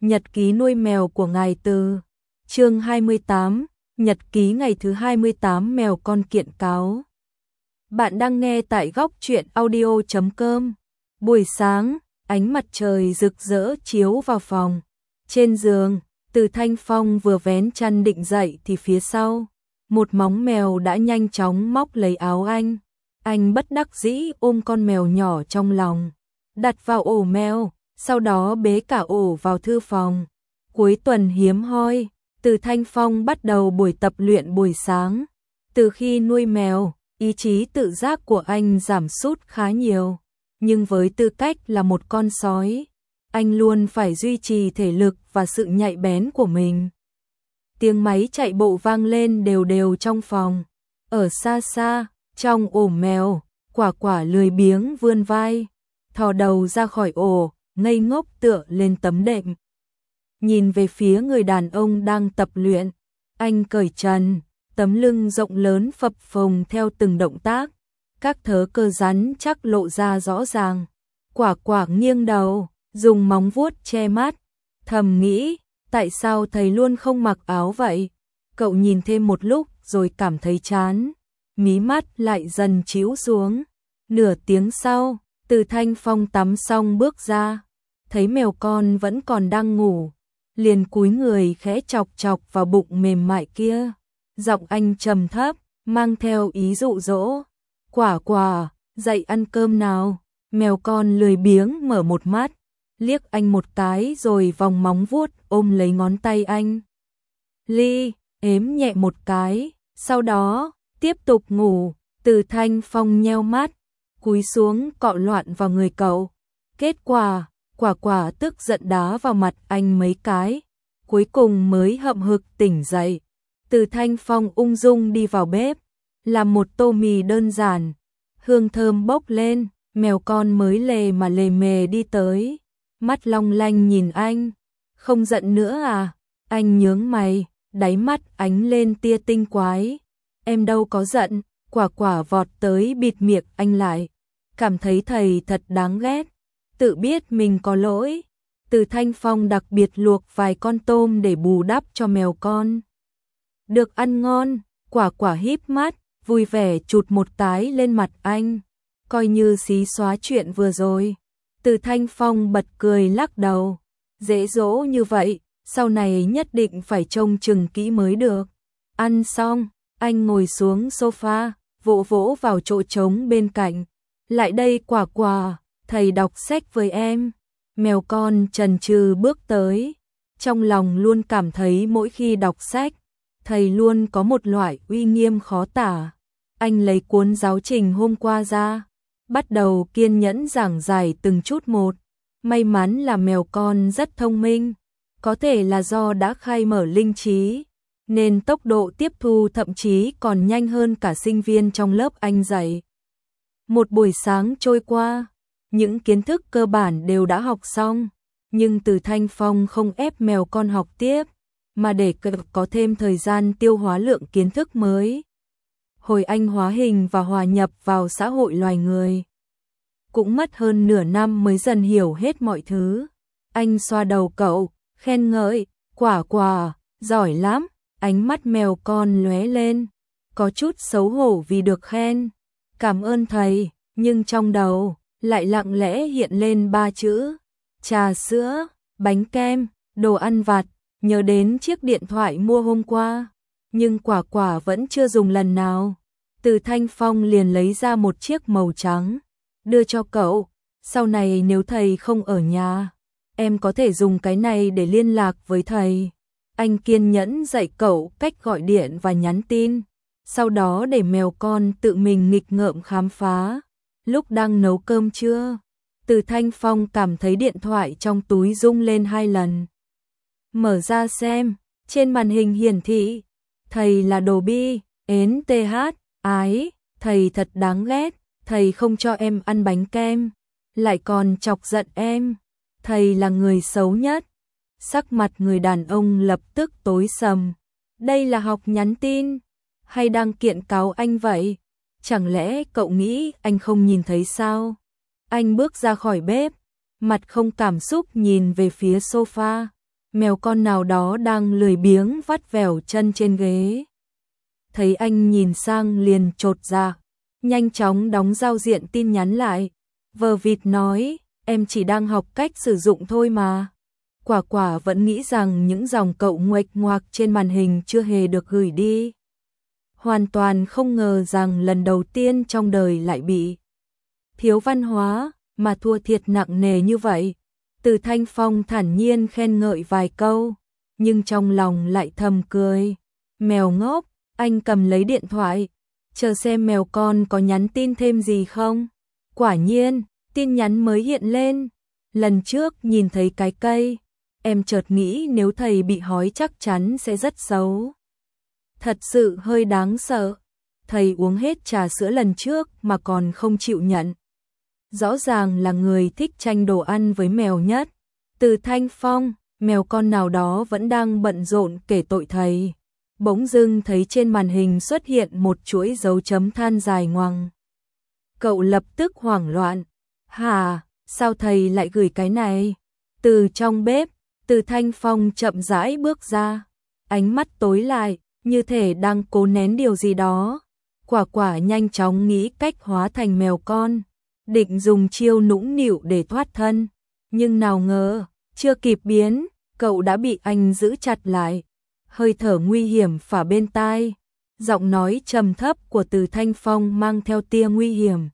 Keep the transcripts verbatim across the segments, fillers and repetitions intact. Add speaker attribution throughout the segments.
Speaker 1: Nhật ký nuôi mèo của ngài Từ. Chương hai mươi tám, Nhật ký ngày thứ hai mươi tám mèo con kiện cáo. Bạn đang nghe tại góc truyện audio chấm com. Buổi sáng, ánh mặt trời rực rỡ chiếu vào phòng. Trên giường, Từ Thanh Phong vừa vén chăn định dậy thì phía sau, một móng mèo đã nhanh chóng móc lấy áo anh. Anh bất đắc dĩ ôm con mèo nhỏ trong lòng, đặt vào ổ mèo, sau đó bế cả ổ vào thư phòng. Cuối tuần hiếm hoi, Từ Thanh Phong bắt đầu buổi tập luyện buổi sáng. Từ khi nuôi mèo, ý chí tự giác của anh giảm sút khá nhiều, nhưng với tư cách là một con sói, anh luôn phải duy trì thể lực và sự nhạy bén của mình. Tiếng máy chạy bộ vang lên đều đều trong phòng. Ở xa xa, trong ổ mèo, Quả Quả lười biếng vươn vai, thò đầu ra khỏi ổ, ngây ngốc tựa lên tấm đệm. Nhìn về phía người đàn ông đang tập luyện, anh cởi trần, tấm lưng rộng lớn phập phồng theo từng động tác, các thớ cơ rắn chắc lộ ra rõ ràng. Quả Quả nghiêng đầu, dùng móng vuốt che mắt, thầm nghĩ, tại sao thầy luôn không mặc áo vậy? Cậu nhìn thêm một lúc rồi cảm thấy chán, mí mắt lại dần chíu xuống. Nửa tiếng sau, Từ Thanh Phong tắm xong bước ra, thấy mèo con vẫn còn đang ngủ, liền cúi người khẽ chọc chọc vào bụng mềm mại kia. Giọng anh trầm thấp, mang theo ý dụ dỗ. Quả Quả, dậy ăn cơm nào. Mèo con lười biếng mở một mắt, liếc anh một cái rồi vòng móng vuốt ôm lấy ngón tay anh. Ly, ếm nhẹ một cái, sau đó, tiếp tục ngủ. Từ Thanh Phong nheo mắt, cúi xuống cọ loạn vào người cậu. Kết quả, Quả Quả tức giận đá vào mặt anh mấy cái, cuối cùng mới hậm hực tỉnh dậy. Từ Thanh Phong ung dung đi vào bếp, làm một tô mì đơn giản, hương thơm bốc lên. Mèo con mới lề mà lề mề đi tới, mắt long lanh nhìn anh. Không giận nữa à? Anh nhướng mày, đáy mắt ánh lên tia tinh quái. Em đâu có giận. Quả Quả vọt tới bịt miệng anh lại, cảm thấy thầy thật đáng ghét, tự biết mình có lỗi. Từ Thanh Phong đặc biệt luộc vài con tôm để bù đắp cho mèo con được ăn ngon. Quả Quả híp mắt, vui vẻ chụt một cái lên mặt anh, coi như xí xóa chuyện vừa rồi. Từ Thanh Phong bật cười lắc đầu, dễ dỗ như vậy, sau này nhất định phải trông chừng kỹ mới được. Ăn xong, anh ngồi xuống sofa, vỗ vỗ vào chỗ trống bên cạnh. Lại đây Quả Quả, thầy đọc sách với em. Mèo con chần chừ bước tới, trong lòng luôn cảm thấy mỗi khi đọc sách, thầy luôn có một loại uy nghiêm khó tả. Anh lấy cuốn giáo trình hôm qua ra, bắt đầu kiên nhẫn giảng giải từng chút một. May mắn là mèo con rất thông minh, có thể là do đã khai mở linh trí, nên tốc độ tiếp thu thậm chí còn nhanh hơn cả sinh viên trong lớp anh dạy. Một buổi sáng trôi qua, những kiến thức cơ bản đều đã học xong, nhưng Từ Thanh Phong không ép mèo con học tiếp, mà để cậu có thêm thời gian tiêu hóa lượng kiến thức mới. Hồi anh hóa hình và hòa nhập vào xã hội loài người, cũng mất hơn nửa năm mới dần hiểu hết mọi thứ. Anh xoa đầu cậu, khen ngợi, Quả Quả, giỏi lắm. Ánh mắt mèo con lóe lên, có chút xấu hổ vì được khen. Cảm ơn thầy, nhưng trong đầu lại lặng lẽ hiện lên ba chữ: trà sữa, bánh kem, đồ ăn vặt. Nhớ đến chiếc điện thoại mua hôm qua, nhưng Quả Quả vẫn chưa dùng lần nào. Từ Thanh Phong liền lấy ra một chiếc màu trắng, đưa cho cậu. Sau này nếu thầy không ở nhà, em có thể dùng cái này để liên lạc với thầy. Anh kiên nhẫn dạy cậu cách gọi điện và nhắn tin, sau đó để mèo con tự mình nghịch ngợm khám phá. Lúc đang nấu cơm trưa, Từ Thanh Phong cảm thấy điện thoại trong túi rung lên hai lần. Mở ra xem, trên màn hình hiển thị, thầy là đồ bi, ến tê hát, ái, thầy thật đáng ghét, thầy không cho em ăn bánh kem, lại còn chọc giận em, thầy là người xấu nhất. Sắc mặt người đàn ông lập tức tối sầm. Đây là học nhắn tin, hay đang kiện cáo anh vậy? Chẳng lẽ cậu nghĩ anh không nhìn thấy sao? Anh bước ra khỏi bếp, mặt không cảm xúc nhìn về phía sofa. mèo con nào đó đang lười biếng vắt vẻo chân trên ghế. Thấy anh nhìn sang liền chột dạ, nhanh chóng đóng giao diện tin nhắn lại, vờ vịt nói, em chỉ đang học cách sử dụng thôi mà. Quả quả vẫn nghĩ rằng những dòng cậu nguệch ngoạc trên màn hình chưa hề được gửi đi. Hoàn toàn không ngờ rằng lần đầu tiên trong đời lại bị thiếu văn hóa mà thua thiệt nặng nề như vậy. Từ Thanh Phong thản nhiên khen ngợi vài câu, nhưng trong lòng lại thầm cười. Mèo ngốc, anh cầm lấy điện thoại, chờ xem mèo con có nhắn tin thêm gì không. Quả nhiên, tin nhắn mới hiện lên. Lần trước nhìn thấy cái cây, em chợt nghĩ nếu thầy bị hói chắc chắn sẽ rất xấu. Thật sự hơi đáng sợ. Thầy uống hết trà sữa lần trước mà còn không chịu nhận. Rõ ràng là người thích tranh đồ ăn với mèo nhất. Từ Thanh Phong, mèo con nào đó vẫn đang bận rộn kể tội thầy. Bỗng dưng thấy trên màn hình xuất hiện một chuỗi dấu chấm than dài ngoằng. Cậu lập tức hoảng loạn. Hả, sao thầy lại gửi cái này? Từ trong bếp, Từ Thanh Phong chậm rãi bước ra. Ánh mắt tối lại, như thể đang cố nén điều gì đó. Quả quả nhanh chóng nghĩ cách hóa thành mèo con, định dùng chiêu nũng nịu để thoát thân. Nhưng nào ngờ, chưa kịp biến, cậu đã bị anh giữ chặt lại. Hơi thở nguy hiểm phả bên tai, giọng nói trầm thấp của Từ Thanh Phong mang theo tia nguy hiểm.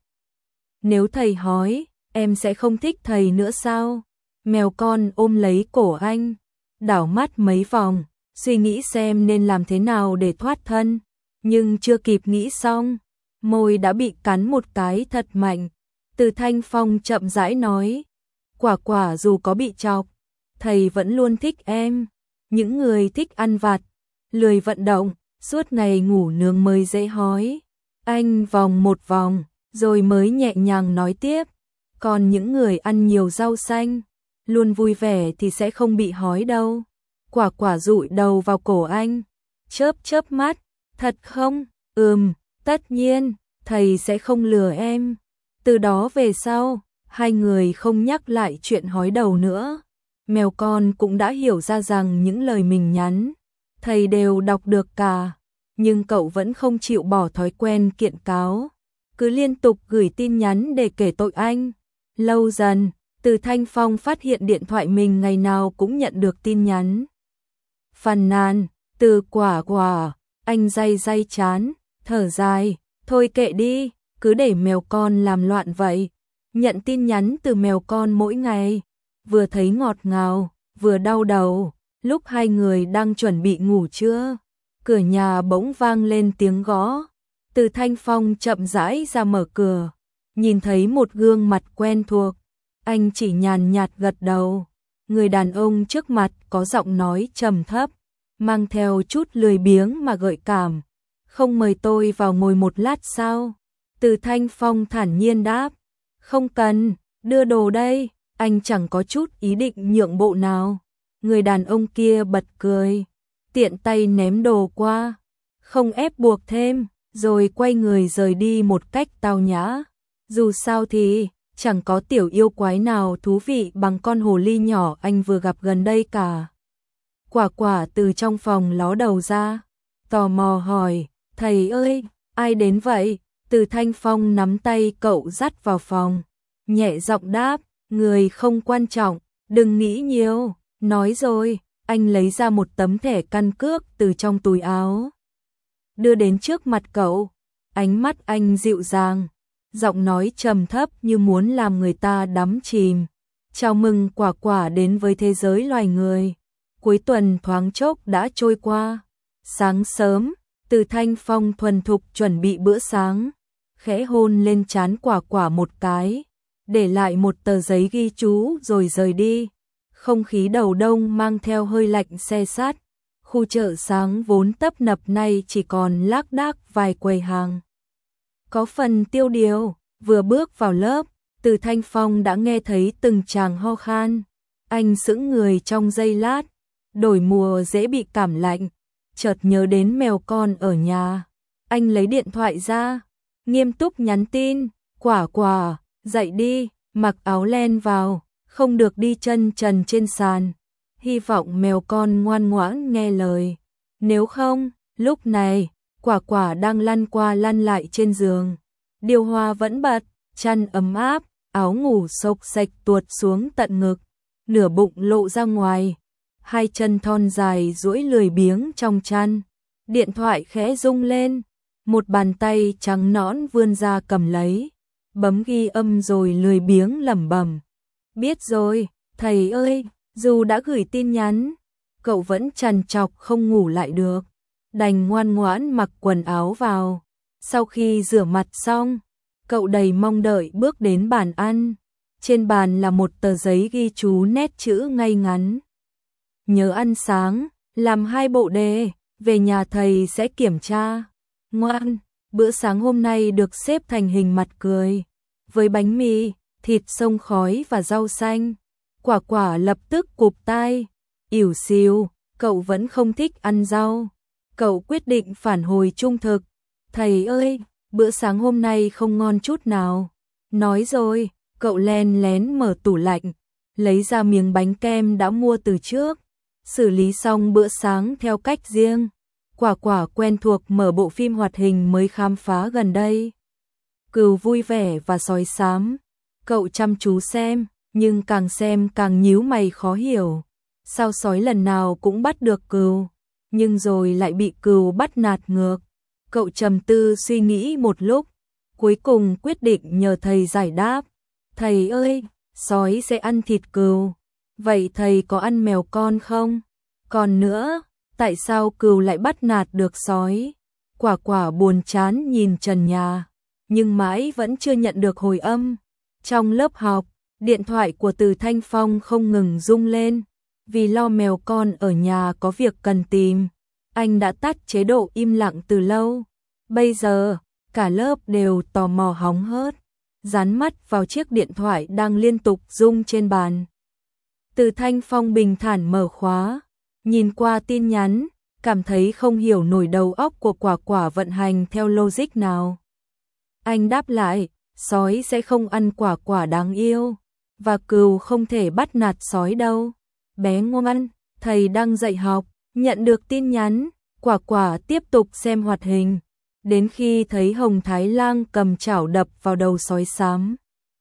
Speaker 1: Nếu thầy hói, em sẽ không thích thầy nữa sao? Mèo con ôm lấy cổ anh, đảo mắt mấy vòng, suy nghĩ xem nên làm thế nào để thoát thân. Nhưng chưa kịp nghĩ xong, môi đã bị cắn một cái thật mạnh. Từ Thanh Phong chậm rãi nói, quả quả dù có bị chọc, thầy vẫn luôn thích em. Những người thích ăn vặt, lười vận động, suốt ngày ngủ nướng mới dễ hói. Anh vòng một vòng, rồi mới nhẹ nhàng nói tiếp. Còn những người ăn nhiều rau xanh, luôn vui vẻ thì sẽ không bị hói đâu. Quả quả dụi đầu vào cổ anh, chớp chớp mắt. Thật không? Ừm, tất nhiên, thầy sẽ không lừa em. Từ đó về sau, hai người không nhắc lại chuyện hói đầu nữa. Mèo con cũng đã hiểu ra rằng những lời mình nhắn, thầy đều đọc được cả. Nhưng cậu vẫn không chịu bỏ thói quen kiện cáo, cứ liên tục gửi tin nhắn để kể tội anh. Lâu dần, Từ Thanh Phong phát hiện điện thoại mình ngày nào cũng nhận được tin nhắn phàn nàn từ quả quả. Anh day day chán, thở dài, thôi kệ đi, cứ để mèo con làm loạn vậy. Nhận tin nhắn từ mèo con mỗi ngày, vừa thấy ngọt ngào, vừa đau đầu. Lúc hai người đang chuẩn bị ngủ trưa, cửa nhà bỗng vang lên tiếng gõ. Từ Thanh Phong chậm rãi ra mở cửa, nhìn thấy một gương mặt quen thuộc. Anh chỉ nhàn nhạt gật đầu. Người đàn ông trước mặt có giọng nói trầm thấp, mang theo chút lười biếng mà gợi cảm. Không mời tôi vào ngồi một lát sao? Từ Thanh Phong thản nhiên đáp. Không cần, đưa đồ đây. Anh chẳng có chút ý định nhượng bộ nào. Người đàn ông kia bật cười, tiện tay ném đồ qua, không ép buộc thêm, rồi quay người rời đi một cách tao nhã. Dù sao thì chẳng có tiểu yêu quái nào thú vị bằng con hồ ly nhỏ anh vừa gặp gần đây cả. Quả quả từ trong phòng ló đầu ra, tò mò hỏi, thầy ơi, ai đến vậy? Từ Thanh Phong nắm tay cậu dắt vào phòng, nhẹ giọng đáp, người không quan trọng, đừng nghĩ nhiều. Nói rồi, anh lấy ra một tấm thẻ căn cước từ trong túi áo, đưa đến trước mặt cậu. Ánh mắt anh dịu dàng, giọng nói trầm thấp như muốn làm người ta đắm chìm. Chào mừng quả quả đến với thế giới loài người. Cuối tuần thoáng chốc đã trôi qua. Sáng sớm, Từ Thanh Phong thuần thục chuẩn bị bữa sáng, khẽ hôn lên trán quả quả một cái, để lại một tờ giấy ghi chú rồi rời đi. Không khí đầu đông mang theo hơi lạnh se sát. Khu chợ sáng vốn tấp nập nay chỉ còn lác đác vài quầy hàng có phần tiêu điều. Vừa bước vào lớp, Từ Thanh Phong đã nghe thấy từng tràng ho khan. Anh sững người trong giây lát, đổi mùa dễ bị cảm lạnh, chợt nhớ đến mèo con ở nhà. Anh lấy điện thoại ra, nghiêm túc nhắn tin, quả quả, dậy đi, mặc áo len vào, không được đi chân trần trên sàn. hy vọng mèo con ngoan ngoãn nghe lời. Nếu không, lúc này, Quả Quả đang lăn qua lăn lại trên giường. Điều hòa vẫn bật, chăn ấm áp, áo ngủ xộc xệch tuột xuống tận ngực, nửa bụng lộ ra ngoài, hai chân thon dài duỗi lười biếng trong chăn. Điện thoại khẽ rung lên, một bàn tay trắng nõn vươn ra cầm lấy, bấm ghi âm rồi lười biếng lẩm bẩm. Biết rồi, thầy ơi, dù đã gửi tin nhắn, cậu vẫn trằn trọc không ngủ lại được, đành ngoan ngoãn mặc quần áo vào. Sau khi rửa mặt xong, cậu đầy mong đợi bước đến bàn ăn. Trên bàn là một tờ giấy ghi chú nét chữ ngay ngắn. Nhớ ăn sáng, làm hai bộ đề, về nhà thầy sẽ kiểm tra. Ngoan, bữa sáng hôm nay được xếp thành hình mặt cười, với bánh mì, thịt xông khói và rau xanh. Quả Quả lập tức cụp tai, ỉu xìu, cậu vẫn không thích ăn rau. Cậu quyết định phản hồi trung thực. Thầy ơi, bữa sáng hôm nay không ngon chút nào. Nói rồi, cậu len lén mở tủ lạnh, lấy ra miếng bánh kem đã mua từ trước. Xử lý xong bữa sáng theo cách riêng. Quả Quả quen thuộc mở bộ phim hoạt hình mới khám phá gần đây. Cừu vui vẻ và sói xám. Cậu chăm chú xem, nhưng càng xem càng nhíu mày khó hiểu. Sao sói lần nào cũng bắt được cừu, nhưng rồi lại bị cừu bắt nạt ngược. Cậu trầm tư suy nghĩ một lúc, cuối cùng quyết định nhờ thầy giải đáp. Thầy ơi, sói sẽ ăn thịt cừu, vậy thầy có ăn mèo con không? Còn nữa, tại sao cừu lại bắt nạt được sói? Quả Quả buồn chán nhìn trần nhà, nhưng mãi vẫn chưa nhận được hồi âm. Trong lớp học, điện thoại của Từ Thanh Phong không ngừng rung lên. Vì lo mèo con ở nhà có việc cần tìm, anh đã tắt chế độ im lặng từ lâu. Bây giờ, cả lớp đều tò mò hóng hớt, dán mắt vào chiếc điện thoại đang liên tục rung trên bàn. Từ Thanh Phong bình thản mở khóa, nhìn qua tin nhắn, cảm thấy không hiểu nổi đầu óc của Quả Quả vận hành theo logic nào. Anh đáp lại, sói sẽ không ăn Quả Quả đáng yêu, và cừu không thể bắt nạt sói đâu. Bé ngoan, thầy đang dạy học. Nhận được tin nhắn, Quả Quả tiếp tục xem hoạt hình, đến khi thấy Hồng Thái Lang cầm chảo đập vào đầu sói xám.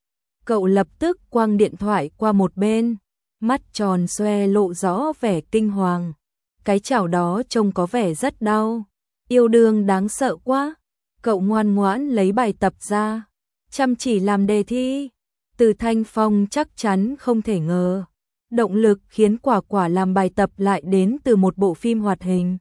Speaker 1: Cậu lập tức quăng điện thoại qua một bên, mắt tròn xoe lộ rõ vẻ kinh hoàng. Cái chảo đó trông có vẻ rất đau, yêu đương đáng sợ quá. Cậu ngoan ngoãn lấy bài tập ra, chăm chỉ làm đề thi. Từ Thanh Phong chắc chắn không thể ngờ, động lực khiến Quả Quả làm bài tập lại đến từ một bộ phim hoạt hình.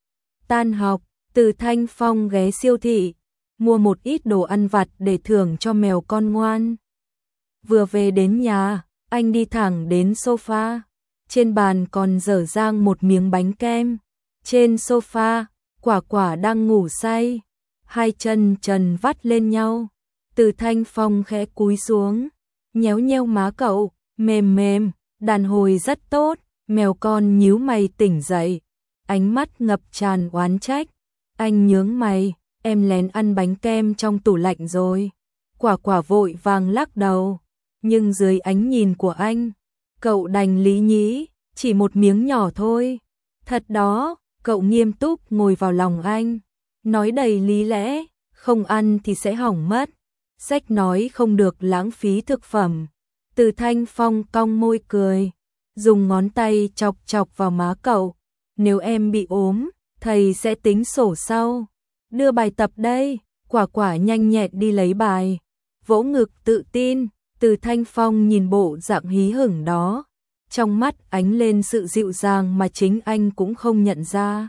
Speaker 1: Tan học, Từ Thanh Phong ghé siêu thị, mua một ít đồ ăn vặt để thưởng cho mèo con ngoan. Vừa về đến nhà, anh đi thẳng đến sofa. Trên bàn còn dở dang một miếng bánh kem. Trên sofa, Quả Quả đang ngủ say, hai chân trần vắt lên nhau. Từ Thanh Phong khẽ cúi xuống, nhéo nhéo má cậu, mềm mềm, đàn hồi rất tốt. Mèo con nhíu mày tỉnh dậy, ánh mắt ngập tràn oán trách. Anh nhướng mày, em lén ăn bánh kem trong tủ lạnh rồi. Quả Quả vội vàng lắc đầu, nhưng dưới ánh nhìn của anh, cậu đành lý nhí, chỉ một miếng nhỏ thôi. Thật đó, cậu nghiêm túc ngồi vào lòng anh, nói đầy lý lẽ, không ăn thì sẽ hỏng mất. Sách nói không được lãng phí thực phẩm. Từ Thanh Phong cong môi cười, dùng ngón tay chọc chọc vào má cậu. Nếu em bị ốm, thầy sẽ tính sổ sau. Đưa bài tập đây. Quả Quả nhanh nhẹn đi lấy bài, vỗ ngực tự tin. Từ Thanh Phong nhìn bộ dạng hí hửng đó, trong mắt ánh lên sự dịu dàng mà chính anh cũng không nhận ra.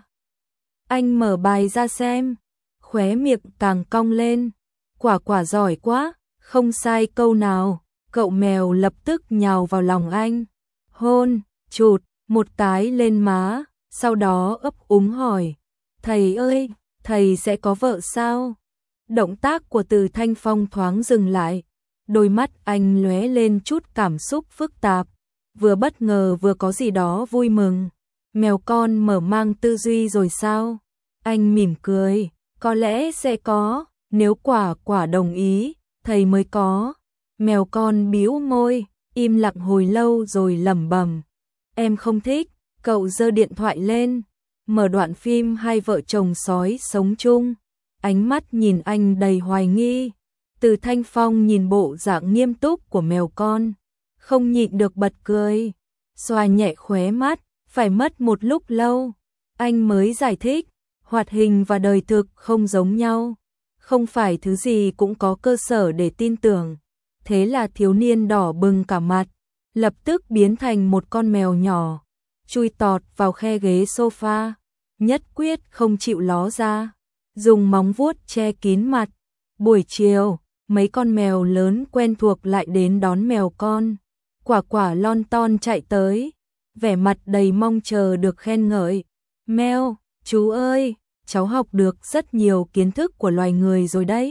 Speaker 1: Anh mở bài ra xem, khóe miệng càng cong lên. Quả Quả giỏi quá, không sai câu nào. Cậu mèo lập tức nhào vào lòng anh, hôn, chụt một cái lên má, sau đó ấp úng hỏi, thầy ơi, thầy sẽ có vợ sao? Động tác của Từ Thanh Phong thoáng dừng lại, đôi mắt anh lóe lên chút cảm xúc phức tạp, vừa bất ngờ vừa có gì đó vui mừng. Mèo con mở mang tư duy rồi sao? Anh mỉm cười, có lẽ sẽ có, nếu Quả Quả đồng ý, thầy mới có. Mèo con bĩu môi, im lặng hồi lâu rồi lẩm bẩm, em không thích. Cậu giơ điện thoại lên, mở đoạn phim hai vợ chồng sói sống chung. Ánh mắt nhìn anh đầy hoài nghi. Từ Thanh Phong nhìn bộ dạng nghiêm túc của mèo con, không nhịn được bật cười, xoa nhẹ khóe mắt. Phải mất một lúc lâu, anh mới giải thích, hoạt hình và đời thực không giống nhau, không phải thứ gì cũng có cơ sở để tin tưởng. Thế là thiếu niên đỏ bừng cả mặt, lập tức biến thành một con mèo nhỏ, chui tọt vào khe ghế sofa, nhất quyết không chịu ló ra, dùng móng vuốt che kín mặt. Buổi chiều, mấy con mèo lớn quen thuộc lại đến đón mèo con. Quả Quả lon ton chạy tới, vẻ mặt đầy mong chờ được khen ngợi. Mèo, chú ơi, cháu học được rất nhiều kiến thức của loài người rồi đấy.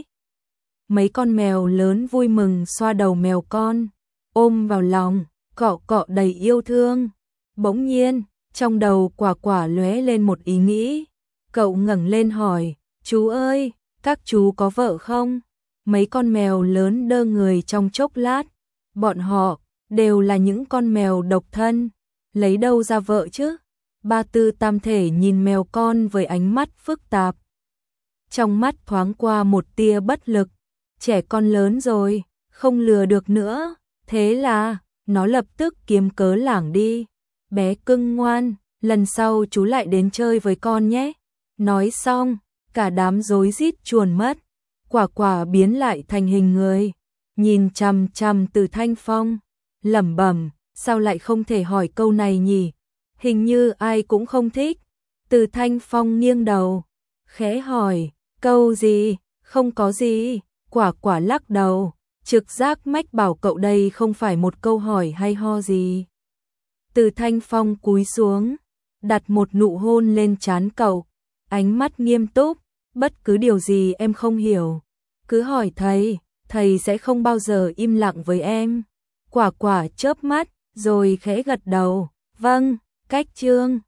Speaker 1: Mấy con mèo lớn vui mừng xoa đầu mèo con, ôm vào lòng, cọ cọ đầy yêu thương. Bỗng nhiên, trong đầu Quả Quả lóe lên một ý nghĩ. Cậu ngẩng lên hỏi, chú ơi, các chú có vợ không? Mấy con mèo lớn đơ người trong chốc lát, bọn họ đều là những con mèo độc thân, lấy đâu ra vợ chứ? Ba Tư Tam Thể nhìn mèo con với ánh mắt phức tạp. Trong mắt thoáng qua một tia bất lực, trẻ con lớn rồi, không lừa được nữa, thế là nó lập tức kiếm cớ lảng đi. Bé cưng ngoan, lần sau chú lại đến chơi với con nhé. Nói xong, cả đám rối rít chuồn mất. Quả Quả biến lại thành hình người, nhìn chằm chằm Từ Thanh Phong, lẩm bẩm, sao lại không thể hỏi câu này nhỉ? Hình như ai cũng không thích. Từ Thanh Phong nghiêng đầu, khẽ hỏi, câu gì? Không có gì. Quả Quả lắc đầu, trực giác mách bảo cậu đây không phải một câu hỏi hay ho gì. Từ Thanh Phong cúi xuống, đặt một nụ hôn lên trán cậu, ánh mắt nghiêm túc, bất cứ điều gì em không hiểu, cứ hỏi thầy, thầy sẽ không bao giờ im lặng với em. Quả Quả chớp mắt, rồi khẽ gật đầu, vâng, cách chương.